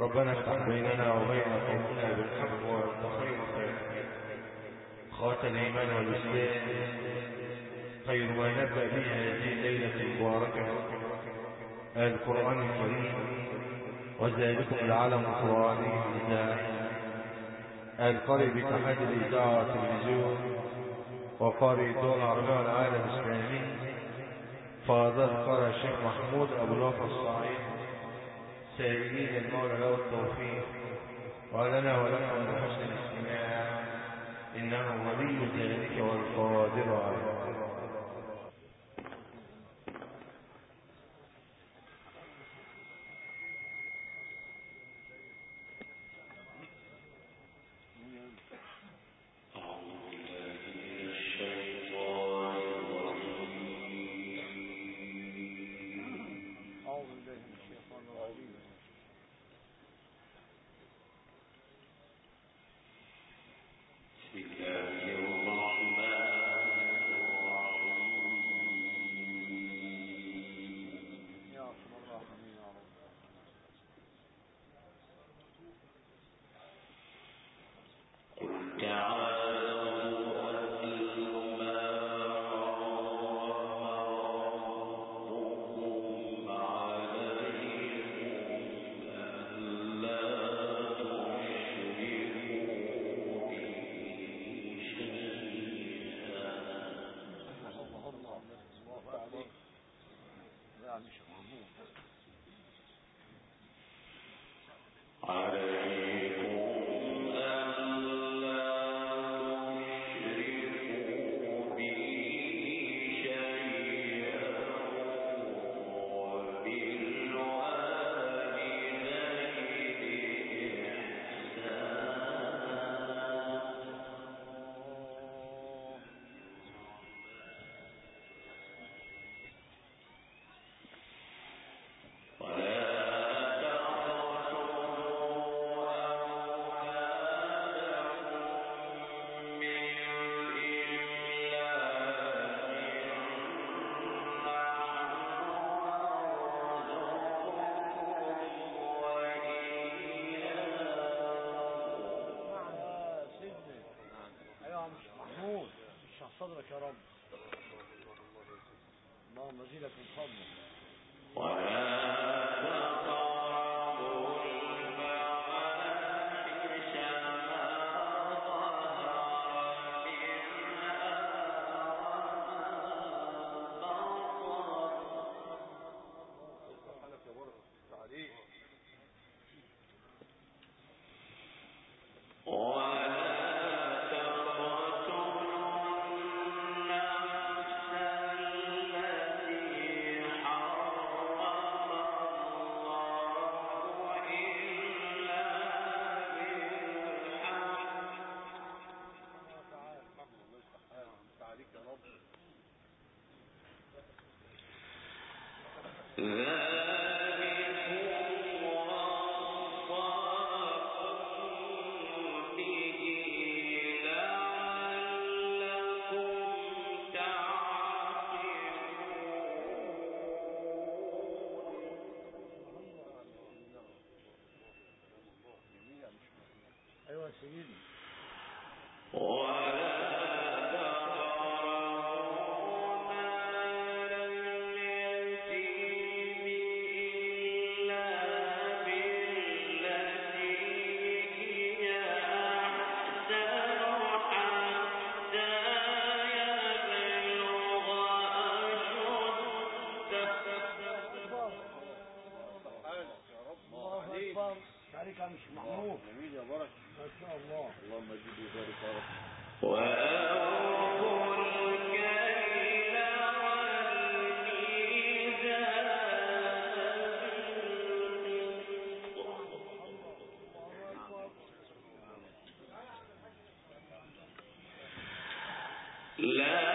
ربنا افتح بيننا وبين قومنا بالحق وانت خير الفاتحين. خاتم الايمان والاسلام خير ما نبدا به هذه الليله المباركه القران الكريم، وذلكم العالم القراني الاذاعي القارئ باتحاد الاذاعه والتلفزيون وقارئ الدول العربيه والعالم الاسلامي فاضل القارئ الشيخ محمود ابو الوفا الصعيد، سائلين المولى له التوفيق ولنا ولكم بحسن الاستماع، انه ولي ذلك والقادر عليه. صدرك يا رب، اللهم زيدك من فضلك. ايوه سيدي. عليك يا مش محمود. جميل يا بركة ما شاء الله. اللهم اجيب وبارك يا رب. وأوفوا الكيل والميزان لا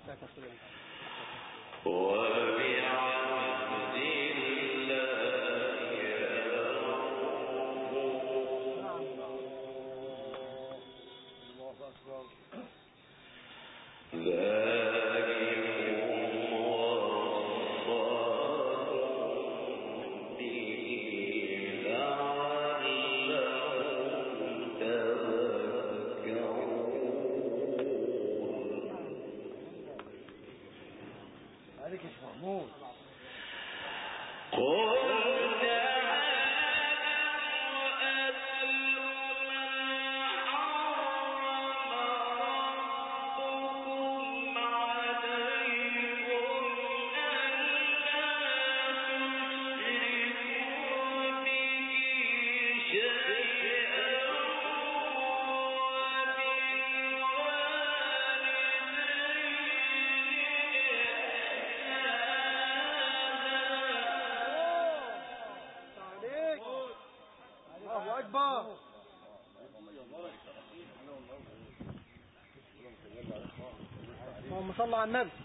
اللهم صل على النبي.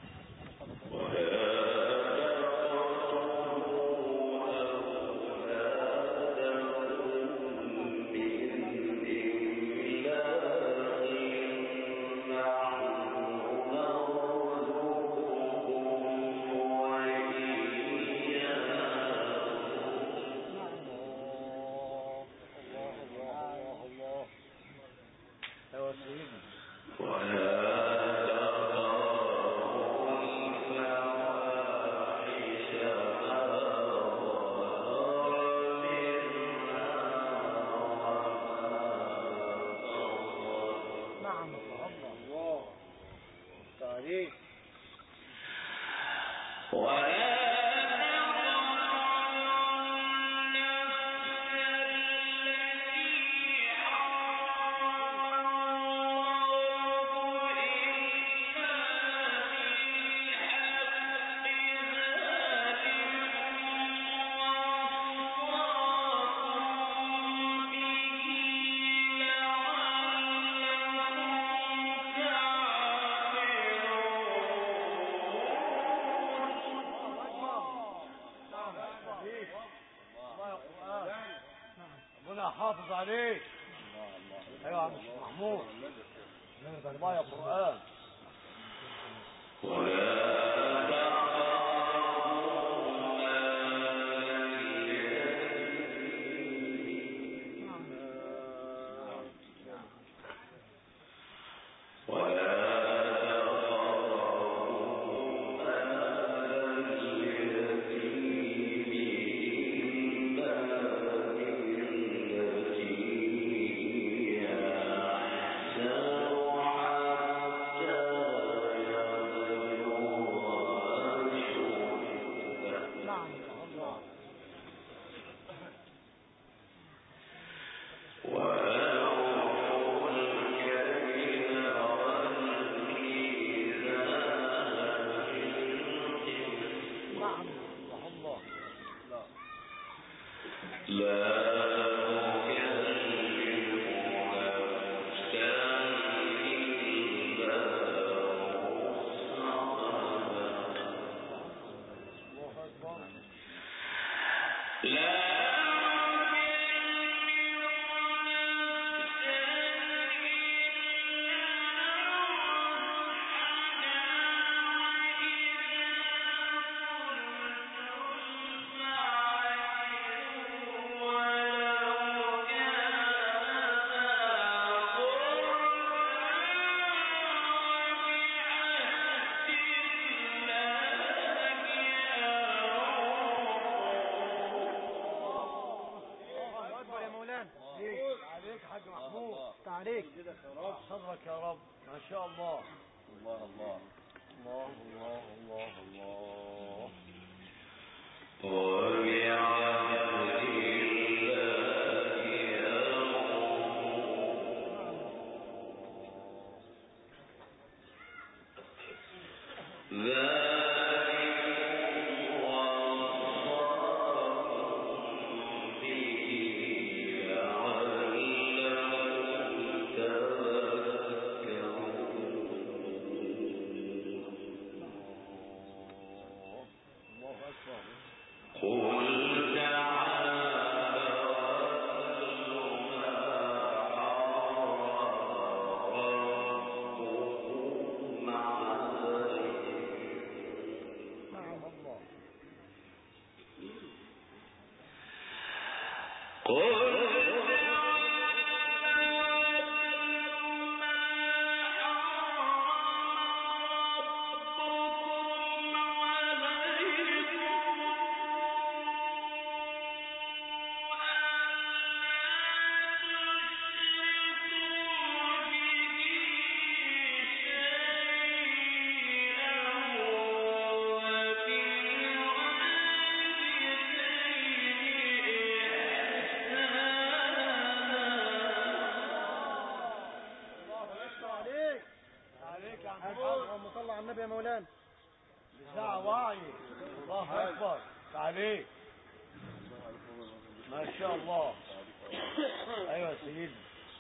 ربنا حافظ عليك. ايوه يا عم محمود، الله يا قرآن. صدرك يا رب، ما شاء الله. الله الله الله الله الله النبي يا مولانا. بساعة وعي. الله أكبر عليك. ما شاء الله. أيوة سيدي.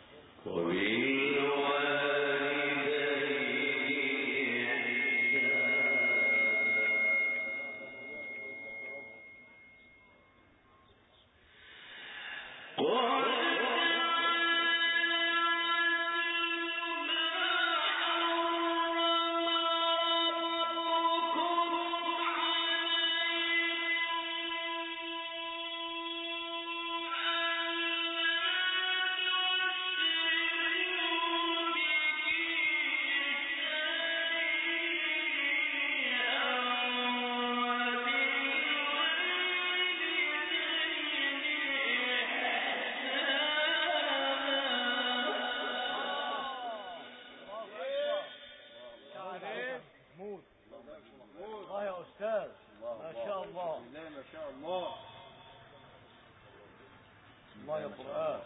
الله يا أستاذ. ما شاء الله. ما شاء الله. الله يا قرآن.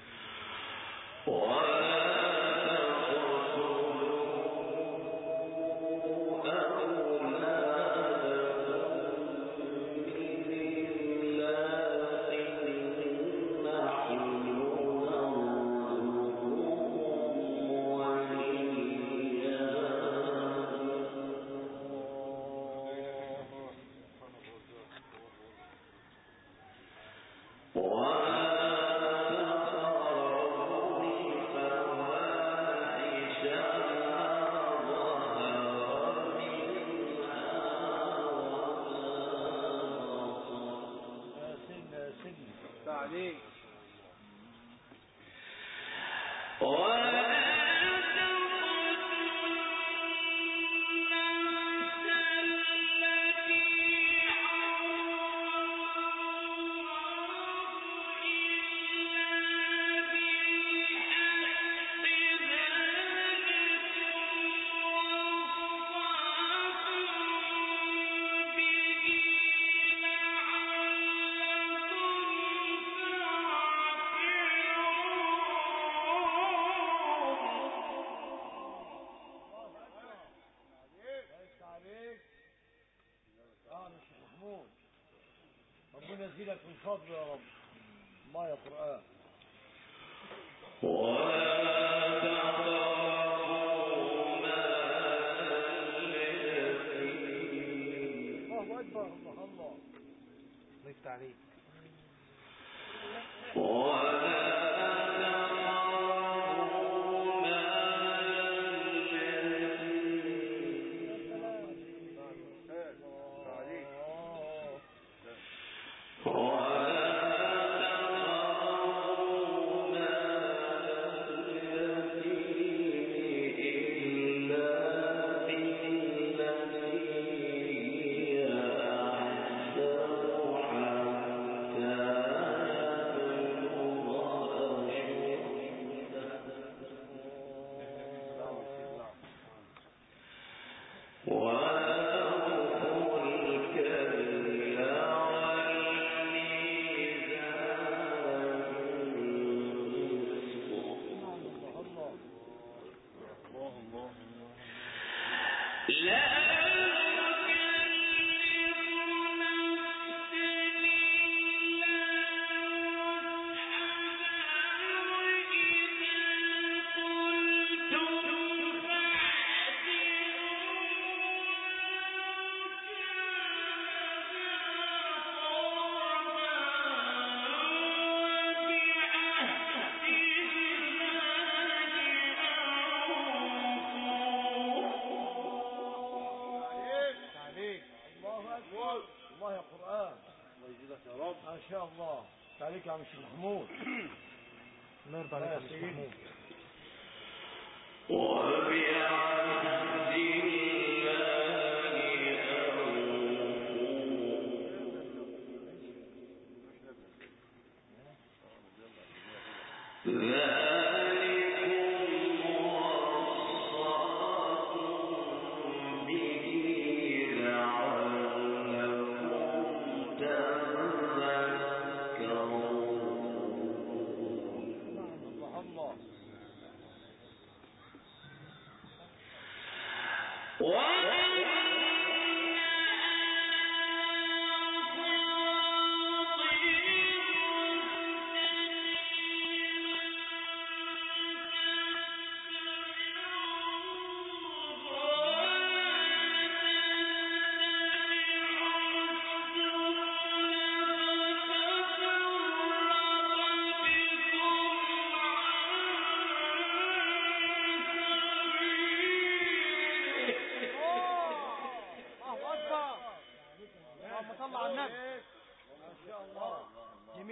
ربنا يزيدك من فضله يا رب. الله يا قرآن. الله أكبر. الله الله. ضيفت عليك. الله يا قرآن. الله يجزاك يا رب. ما شاء الله. عليك يا عم الشيخ محمود. الله يرضى عليك يا عم الشيخ محمود. الله.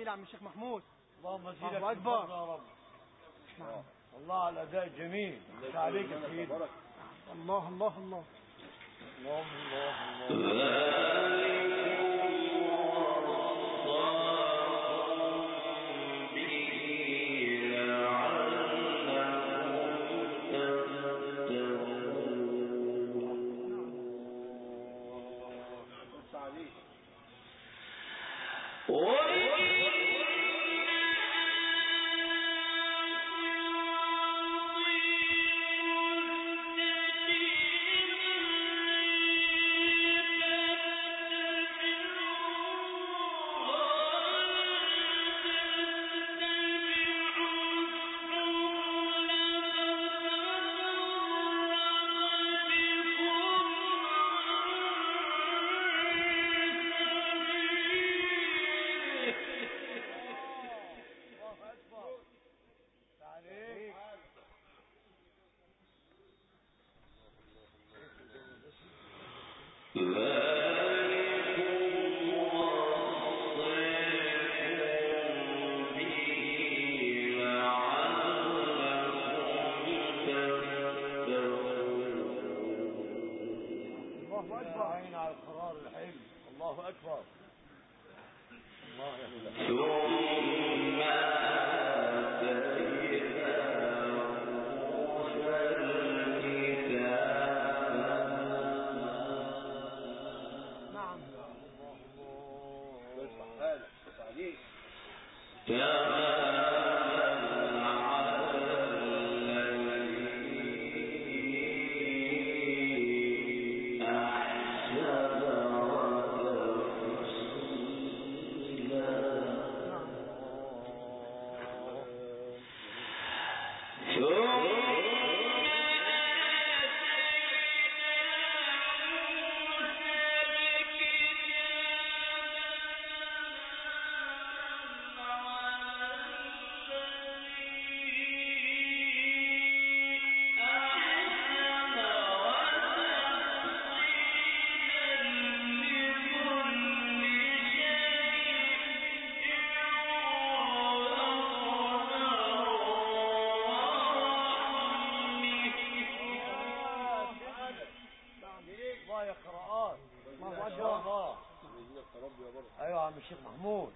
جميل عم الشيخ محمود. اللهم زيدك الله أكبر يا رب. الله على الأداء الجميل. عليك يا سيدي. الله الله الله الله الله الله. ايوه عم الشيخ محمود.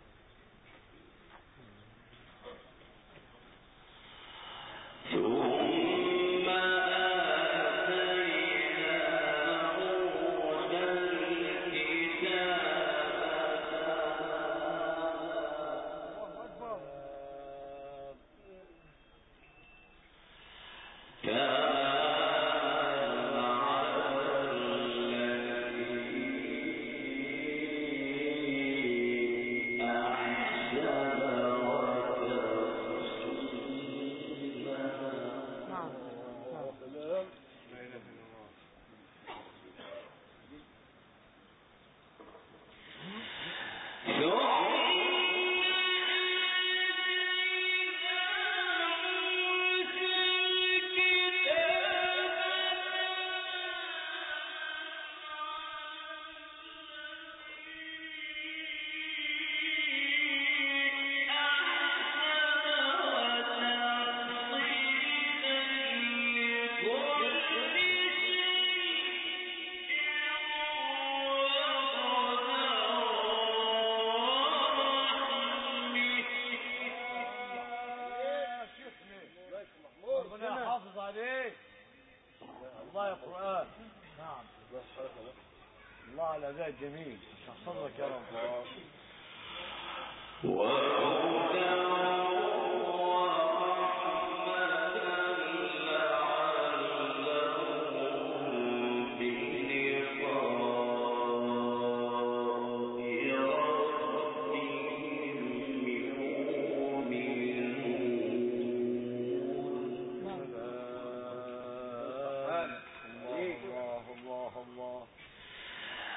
الله على ذا جميل. صدرك يا رب.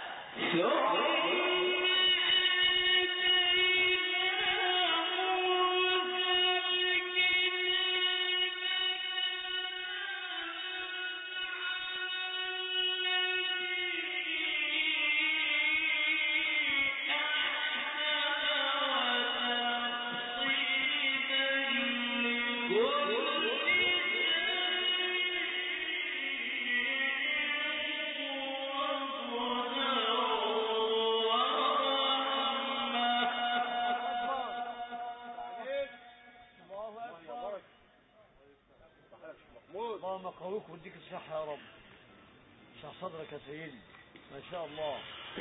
الله اللهم يقويك ويديك الصحة يا رب. اشرح صدرك يا سيدي. ما شاء الله.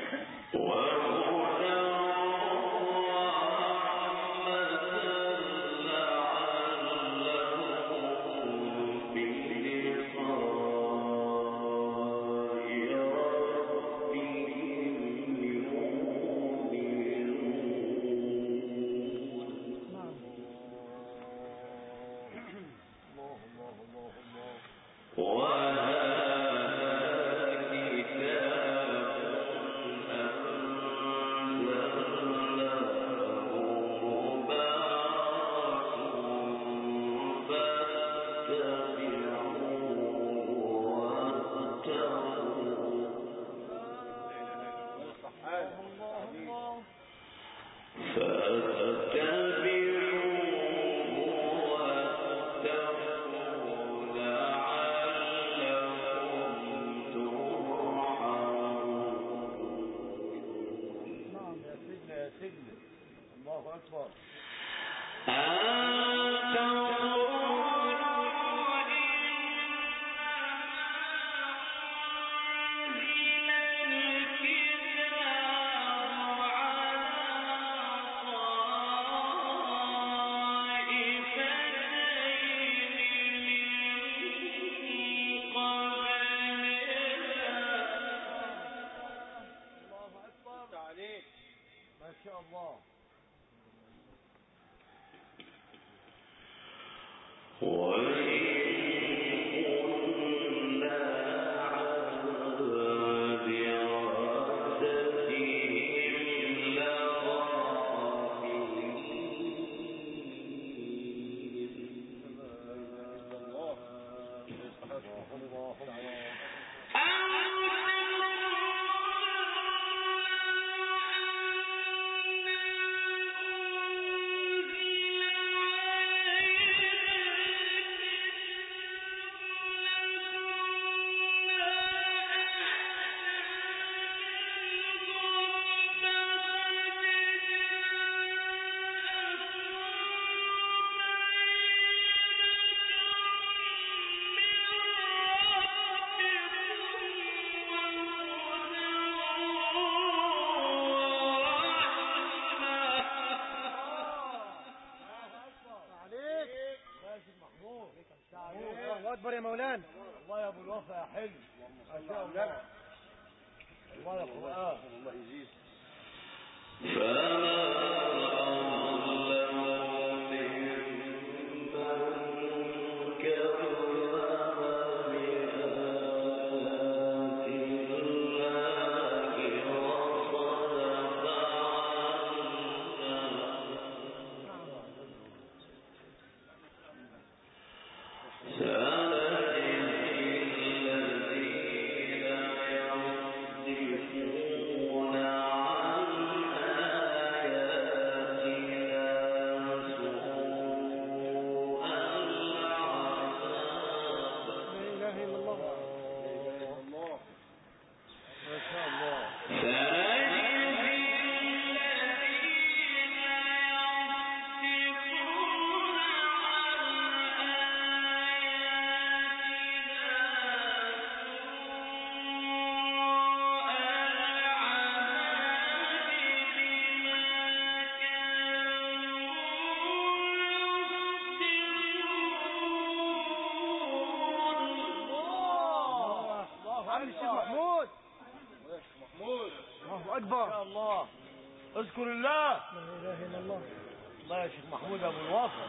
أكبر يا مولانا. الله يا أبو الوفا يا حلو. ما شاء الله. الله يا قرآن. الله يزيد. اذكر الله. لا اله الا الله. الله يا شيخ محمود ابو الوفا.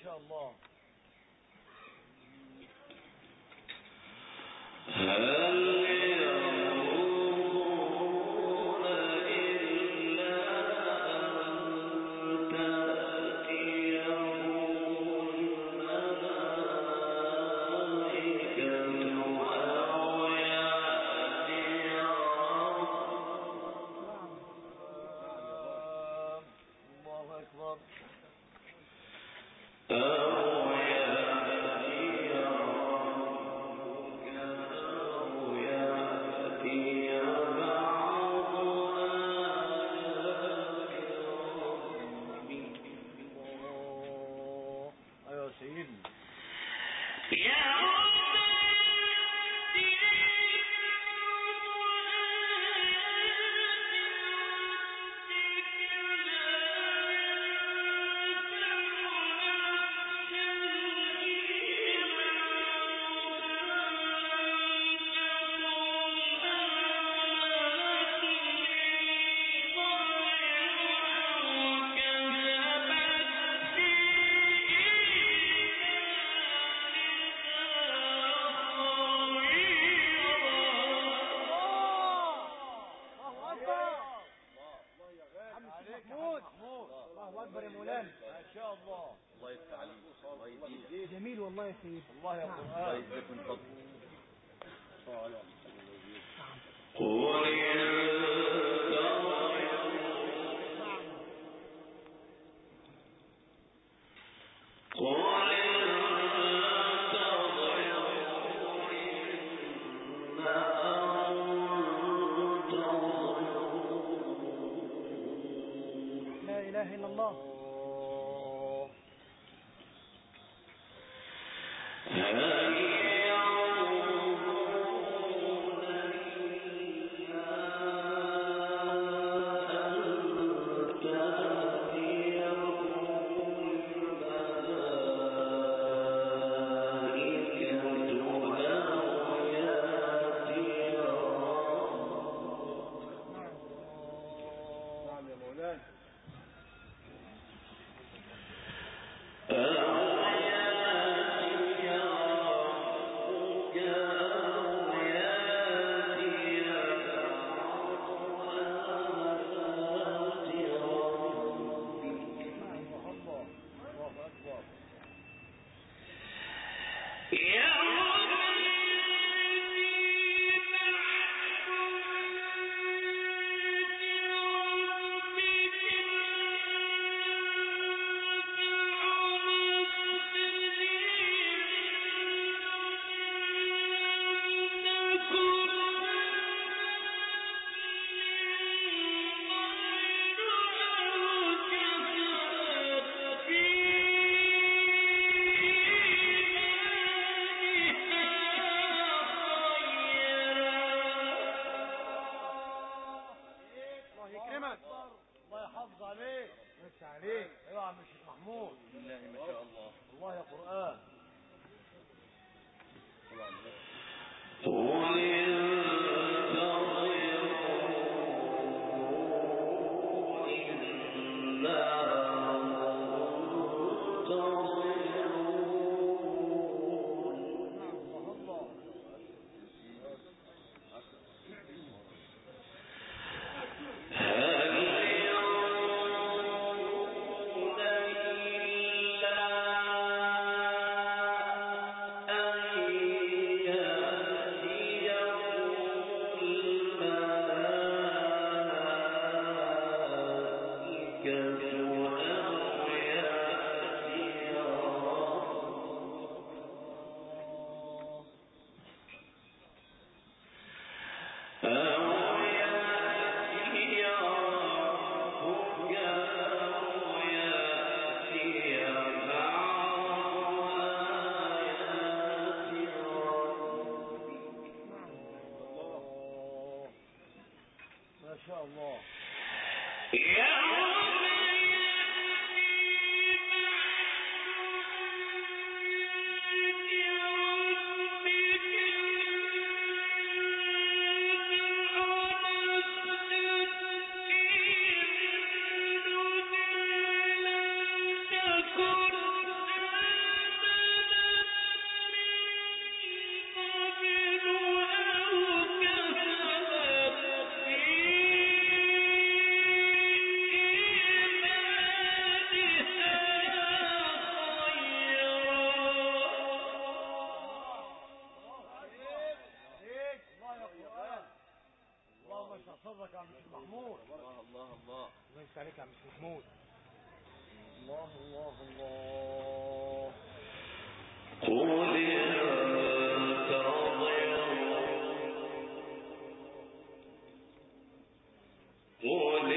شاء الله. جميل والله يا سيدي. الله يا قرآن. لا إله إلا الله. الله يحافظ عليك. بس عليك. ايوه يا عم الشيخ محمود. بالله ما شاء الله. الله يا قرآن. ما شاء الله. صدرك يا عم الشيخ محمود. الله الله الله. الله يفتح عليك يا عم الشيخ محمود. الله الله الله. قل انتظروا قل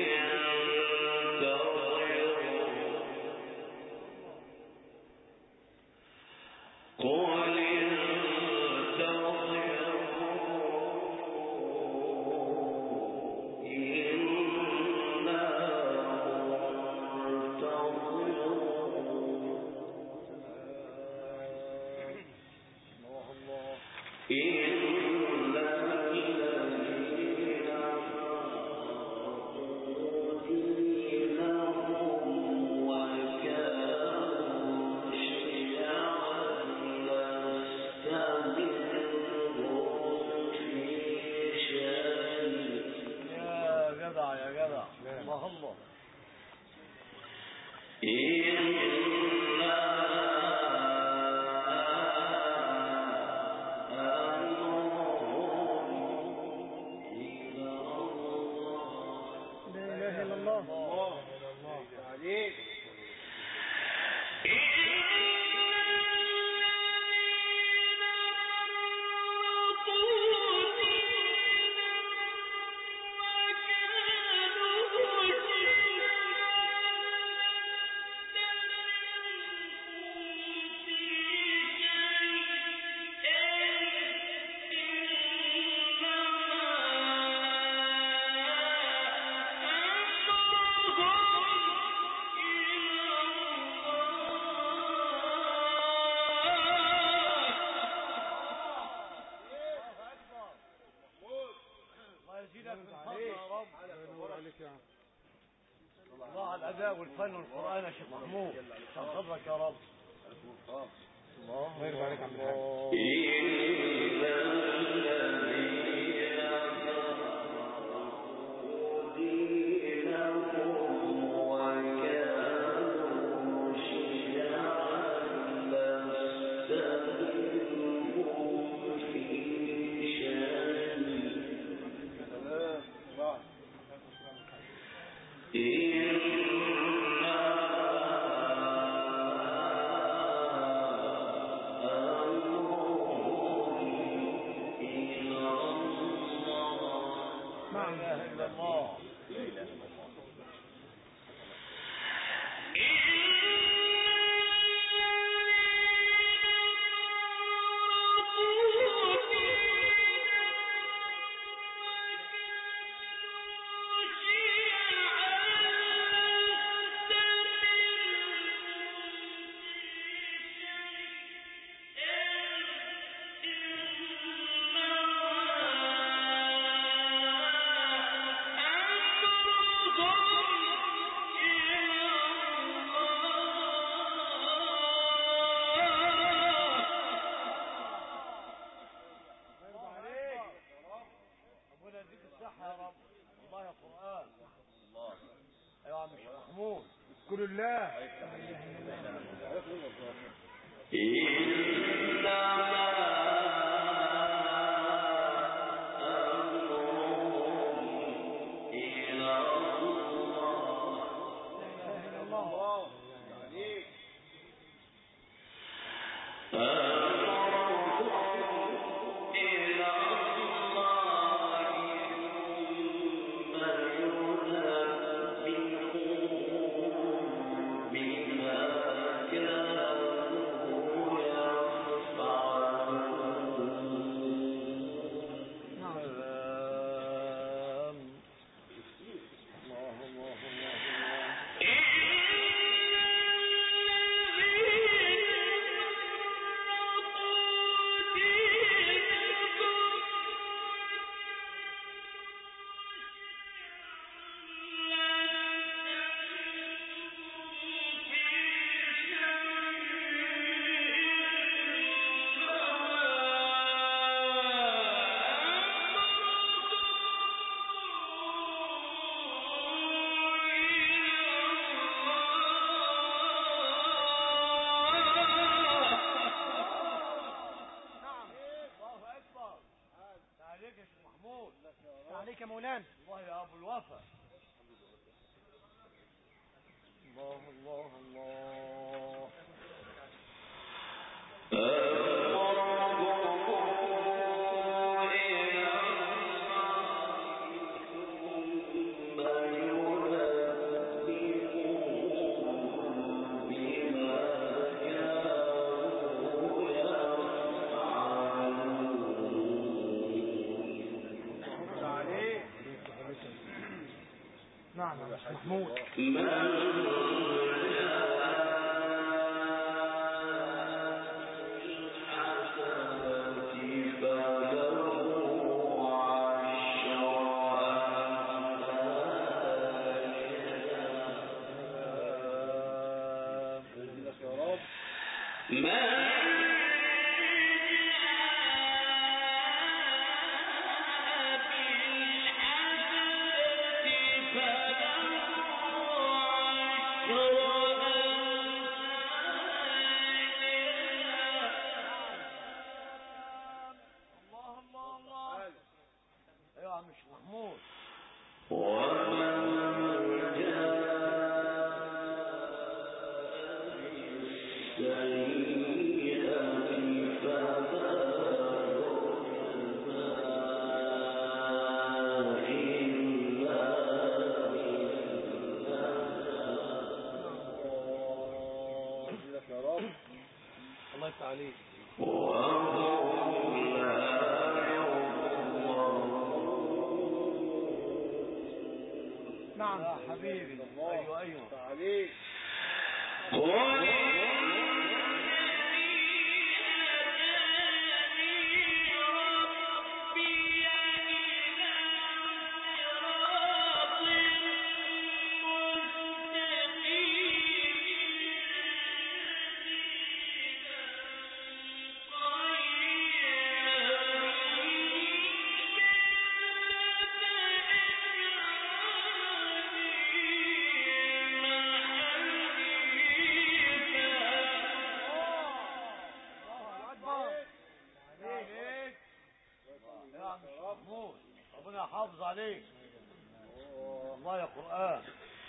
الله على الأداء والفن والقرآن يا شيخ محمود. عشان خاطرك يا رب. الله يرضى عليك يا عم الحاج. بما كانوا يفعلون محمود. عليك يا مولانا. الله يا ابو الوفا. الله الله الله. نعم محمود. الله يفتح عليك. نعم يا حبيبي. ايوه ايوه عليك. ربنا يحافظ عليك. الله يا قرآن.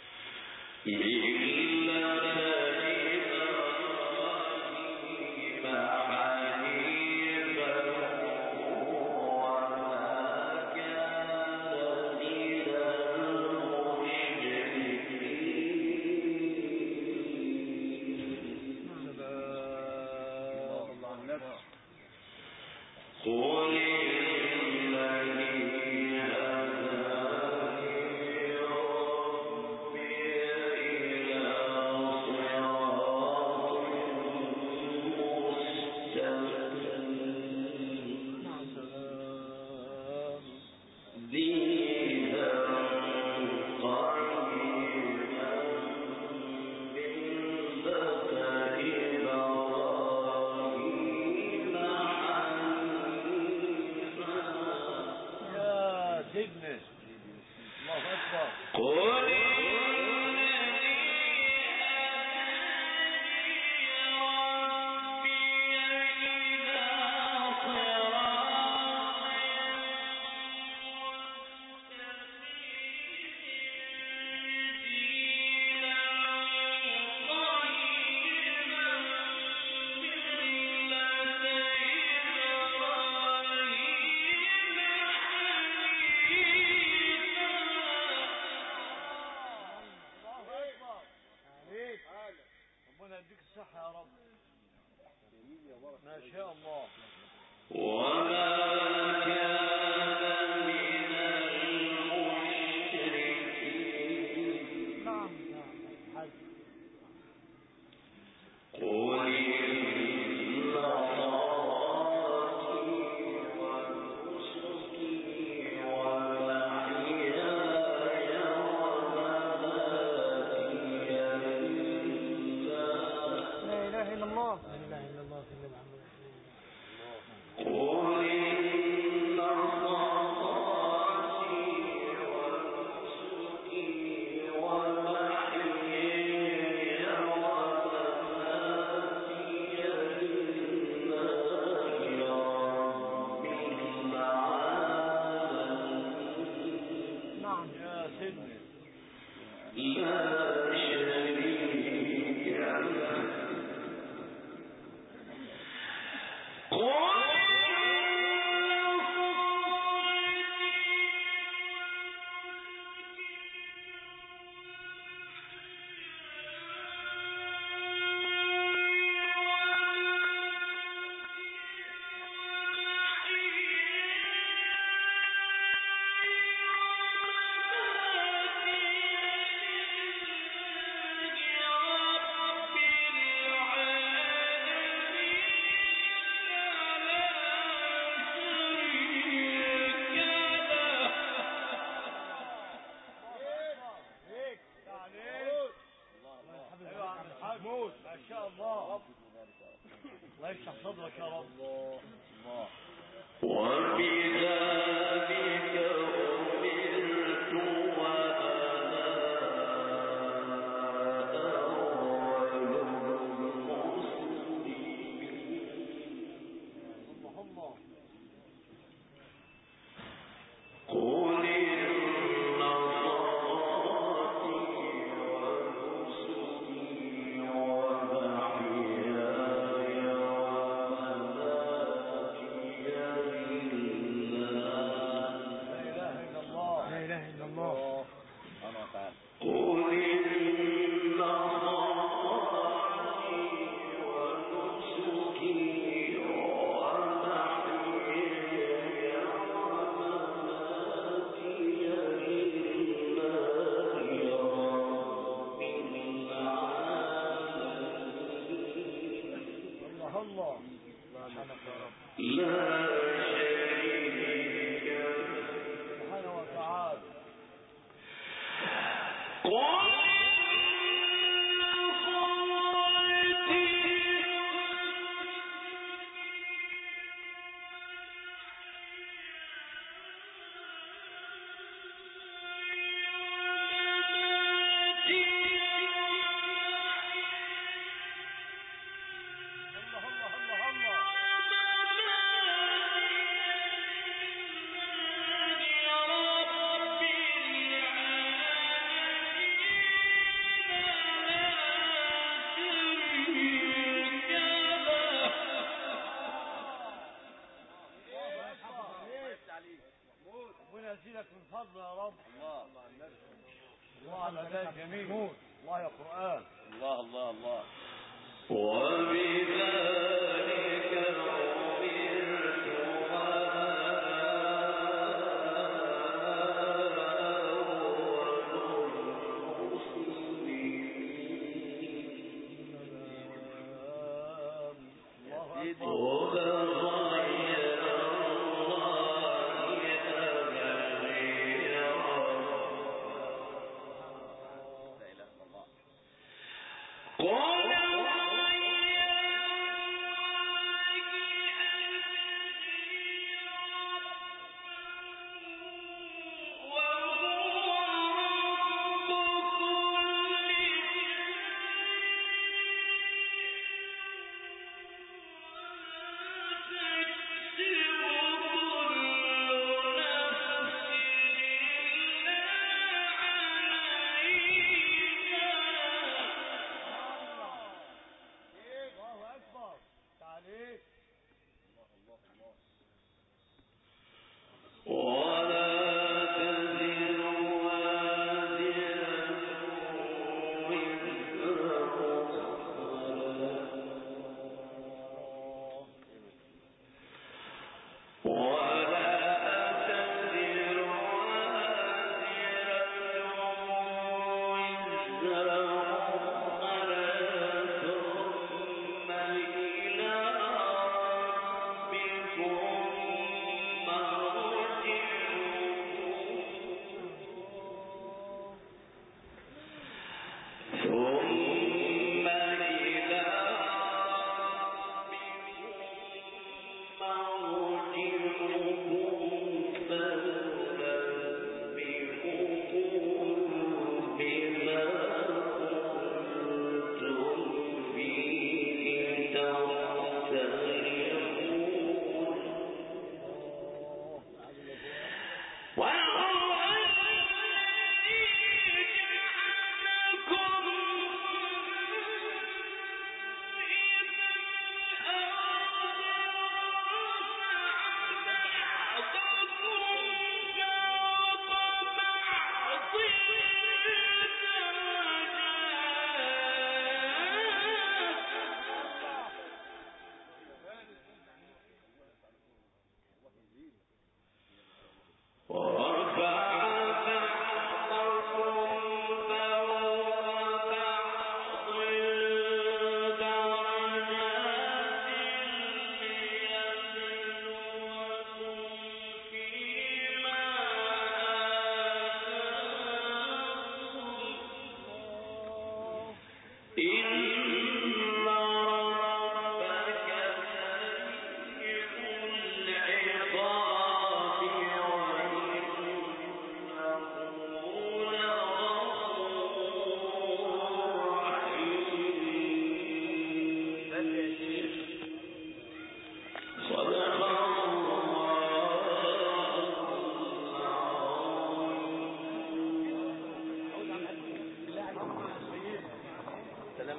ربنا يديك الصحة يا رب. ما شاء الله. وما كان من المشركين. نعم قل لا إله إلا الله. لا إله إلا الله. قل شاء الله. الله يفتح صدرك يا رب. الله الله. وبذلك أمرت وأنا أول المسلمين. الله. قل إن صلاتي ونسكي ومحياي ومماتي لله. لا إله إلا الله. لا إله إلا الله. سبحانه وتعالى. قل إن صلاتي ونسكي الله. سبحانك يا رب. لا شريك له سبحانه وتعالى. ربنا يزيدك من فضل يا رب. الله مع النبي. الله على الأداء الجميل. الله يا قرآن. الله الله الله. وبذلك أمرت بما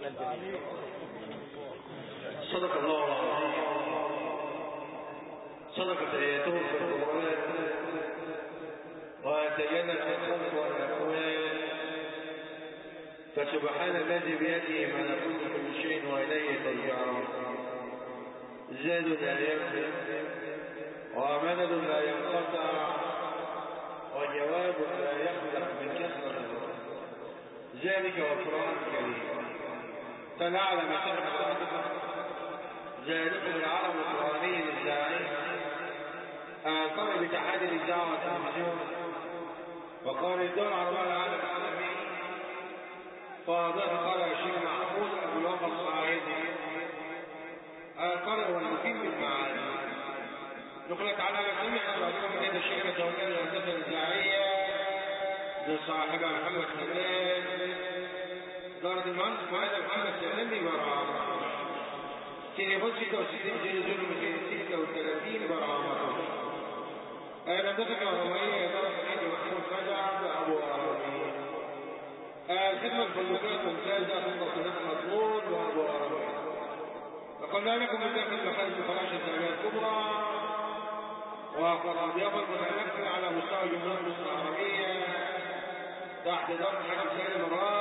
صدق الله العظيم، صدقت آياته في القرآن، وتجنت في الخلق والأكوان، فسبحان الذي بيده ملكوت كل شيء وإليه ترجعون. زاد لا ينفد ومدد لا ينقطع وجواب لا يخلق من كثرة ذلك والقرآن الكريم. فلعلم ذلكم العالم القرآني للداعين أعترف باتحاد الإذاعة والتلفزيون وقال الدول العربية العالم العالمي وأضاف قال الشيخ محمود أبو الوفا الصاعدي القارئ والمقيم بالمعاني. نقلت على مسلمة أبراكم من هذا الشيخ تولى الهندسة الإذاعية لصاحبها محمد سلام دارة المهندس معاذ محمد سلام برامة تليفون 66 برامة. الهندسة الكهربائية إدارة الحاج محمود فجع بأبو أرامي. الخدمة الفندقية الممتازة خدمة مطلوب بأبو أرامي. وقلنا لكم من داخل مخارج الفراشة الثانية الكبرى وقد أضياف المتنقل على مستوى جمهورية مصر العربية تحت إدارة الحاج سالم الراس